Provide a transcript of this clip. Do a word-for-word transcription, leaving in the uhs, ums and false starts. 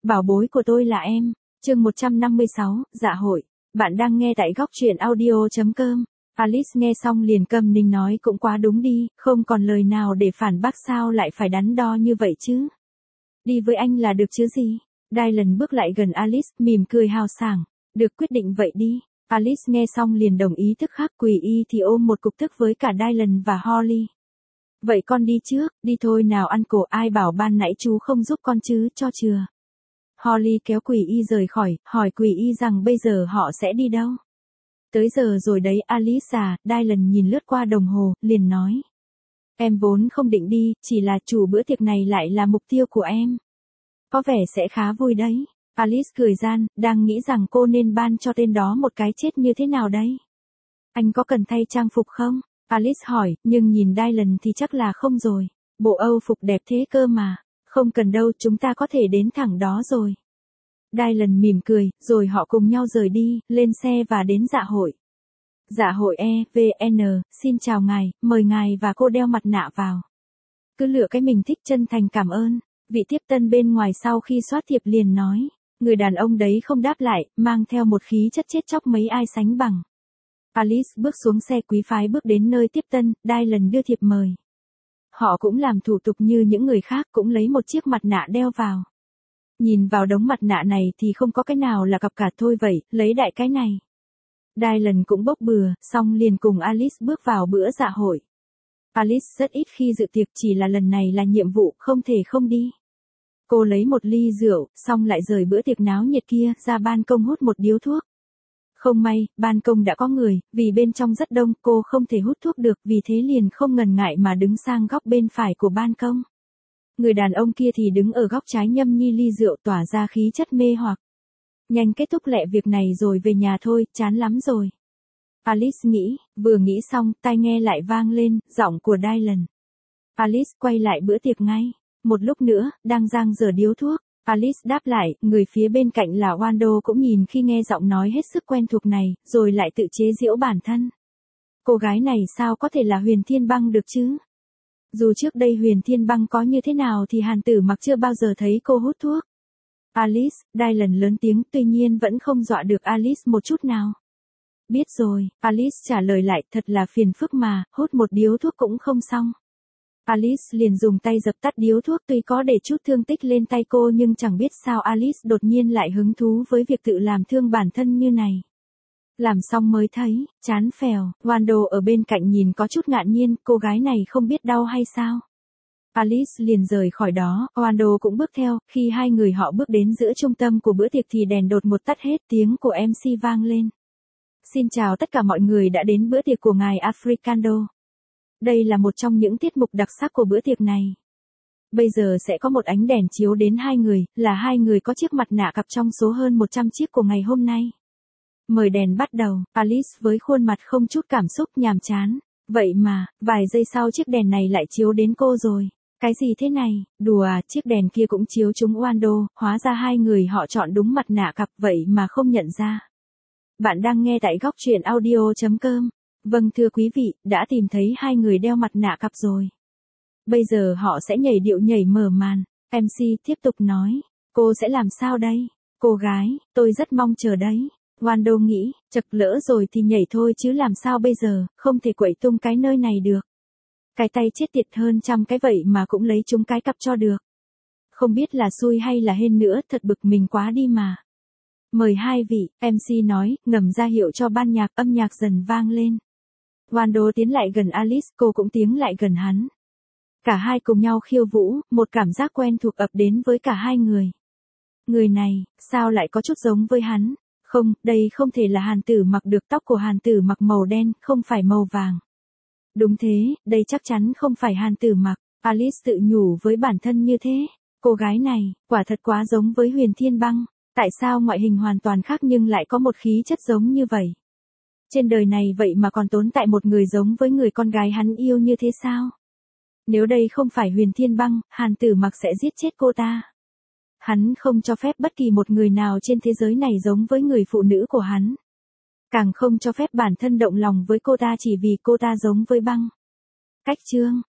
Bảo bối của tôi là em. Chương một trăm năm mươi sáu, dạ hội. Bạn đang nghe tại góc truyện audio.com. Alice nghe xong liền câm nín nói cũng quá đúng đi, không còn lời nào để phản bác, sao lại phải đắn đo như vậy chứ. Đi với anh là được chứ gì. Dylan bước lại gần Alice, mỉm cười hào sảng. Được, quyết định vậy đi. Alice nghe xong liền đồng ý, tức khắc quỳ y thì ôm một cục tức với cả Dylan và Holly. Vậy con đi trước, đi thôi nào ăn cổ, ai bảo ban nãy chú không giúp con chứ, cho chừa. Holly kéo quỷ y rời khỏi, hỏi quỷ y rằng bây giờ họ sẽ đi đâu. Tới giờ rồi đấy Alice à, Dylan nhìn lướt qua đồng hồ, liền nói. Em vốn không định đi, chỉ là chủ bữa tiệc này lại là mục tiêu của em. Có vẻ sẽ khá vui đấy. Alice cười gian, đang nghĩ rằng cô nên ban cho tên đó một cái chết như thế nào đấy. Anh có cần thay trang phục không? Alice hỏi, nhưng nhìn Dylan thì chắc là không rồi. Bộ Âu phục đẹp thế cơ mà. Không cần đâu, chúng ta có thể đến thẳng đó rồi. Dylan mỉm cười, rồi họ cùng nhau rời đi, lên xe và đến dạ hội. Dạ hội E V N, xin chào ngài, mời ngài và cô đeo mặt nạ vào. Cứ lựa cái mình thích, chân thành cảm ơn. Vị tiếp tân bên ngoài sau khi soát thiệp liền nói. Người đàn ông đấy không đáp lại, mang theo một khí chất chết chóc mấy ai sánh bằng. Alice bước xuống xe quý phái bước đến nơi tiếp tân, Dylan đưa thiệp mời. Họ cũng làm thủ tục như những người khác, cũng lấy một chiếc mặt nạ đeo vào. Nhìn vào đống mặt nạ này thì không có cái nào là cặp cả, thôi vậy, lấy đại cái này. Dylan cũng bốc bừa, xong liền cùng Alice bước vào bữa dạ hội. Alice rất ít khi dự tiệc, chỉ là lần này là nhiệm vụ, không thể không đi. Cô lấy một ly rượu, xong lại rời bữa tiệc náo nhiệt kia, ra ban công hút một điếu thuốc. Không may, ban công đã có người, vì bên trong rất đông, cô không thể hút thuốc được, vì thế liền không ngần ngại mà đứng sang góc bên phải của ban công. Người đàn ông kia thì đứng ở góc trái nhâm nhi ly rượu, tỏa ra khí chất mê hoặc. Nhanh kết thúc lẹ việc này rồi về nhà thôi, chán lắm rồi. Alice nghĩ, vừa nghĩ xong, tai nghe lại vang lên, giọng của Dylan. Alice quay lại bữa tiệc ngay. Một lúc nữa, đang giang dở điếu thuốc. Alice đáp lại, người phía bên cạnh là Wando cũng nhìn khi nghe giọng nói hết sức quen thuộc này, rồi lại tự chế giễu bản thân. Cô gái này sao có thể là Huyền Thiên Băng được chứ? Dù trước đây Huyền Thiên Băng có như thế nào thì Hàn Tử Mặc chưa bao giờ thấy cô hút thuốc. Alice, Dylan lớn tiếng, tuy nhiên vẫn không dọa được Alice một chút nào. Biết rồi, Alice trả lời lại, thật là phiền phức mà, hút một điếu thuốc cũng không xong. Alice liền dùng tay dập tắt điếu thuốc, tuy có để chút thương tích lên tay cô nhưng chẳng biết sao Alice đột nhiên lại hứng thú với việc tự làm thương bản thân như này. Làm xong mới thấy, chán phèo, Wando ở bên cạnh nhìn có chút ngạc nhiên, cô gái này không biết đau hay sao. Alice liền rời khỏi đó, Wando cũng bước theo, khi hai người họ bước đến giữa trung tâm của bữa tiệc thì đèn đột một tắt hết, tiếng của em xê vang lên. Xin chào tất cả mọi người đã đến bữa tiệc của ngài Africando. Đây là một trong những tiết mục đặc sắc của bữa tiệc này. Bây giờ sẽ có một ánh đèn chiếu đến hai người, là hai người có chiếc mặt nạ cặp trong số hơn một trăm chiếc của ngày hôm nay. Mời đèn bắt đầu, Alice với khuôn mặt không chút cảm xúc, nhàm chán. Vậy mà, vài giây sau chiếc đèn này lại chiếu đến cô rồi. Cái gì thế này, đùa à, chiếc đèn kia cũng chiếu trúng Wando, hóa ra hai người họ chọn đúng mặt nạ cặp vậy mà không nhận ra. Bạn đang nghe tại góc truyện audio.com. Vâng thưa quý vị, đã tìm thấy hai người đeo mặt nạ cặp rồi. Bây giờ họ sẽ nhảy điệu nhảy mở màn. em xê tiếp tục nói, cô sẽ làm sao đây? Cô gái, tôi rất mong chờ đấy. Wando nghĩ, chật lỡ rồi thì nhảy thôi chứ làm sao bây giờ, không thể quậy tung cái nơi này được. Cái tay chết tiệt hơn trăm cái vậy mà cũng lấy chúng cái cặp cho được. Không biết là xui hay là hên nữa, thật bực mình quá đi mà. Mời hai vị, em xê nói, ngầm ra hiệu cho ban nhạc, âm nhạc dần vang lên. Wando tiến lại gần Alice, cô cũng tiến lại gần hắn. Cả hai cùng nhau khiêu vũ, một cảm giác quen thuộc ập đến với cả hai người. Người này, sao lại có chút giống với hắn? Không, đây không thể là Hàn Tử Mặc được, tóc của Hàn Tử Mặc màu đen, không phải màu vàng. Đúng thế, đây chắc chắn không phải Hàn Tử Mặc. Alice tự nhủ với bản thân như thế. Cô gái này, quả thật quá giống với Huyền Thiên Băng. Tại sao ngoại hình hoàn toàn khác nhưng lại có một khí chất giống như vậy? Trên đời này vậy mà còn tồn tại một người giống với người con gái hắn yêu như thế sao? Nếu đây không phải Huyền Thiên Băng, Hàn Tử Mặc sẽ giết chết cô ta. Hắn không cho phép bất kỳ một người nào trên thế giới này giống với người phụ nữ của hắn. Càng không cho phép bản thân động lòng với cô ta chỉ vì cô ta giống với băng. Cách chương,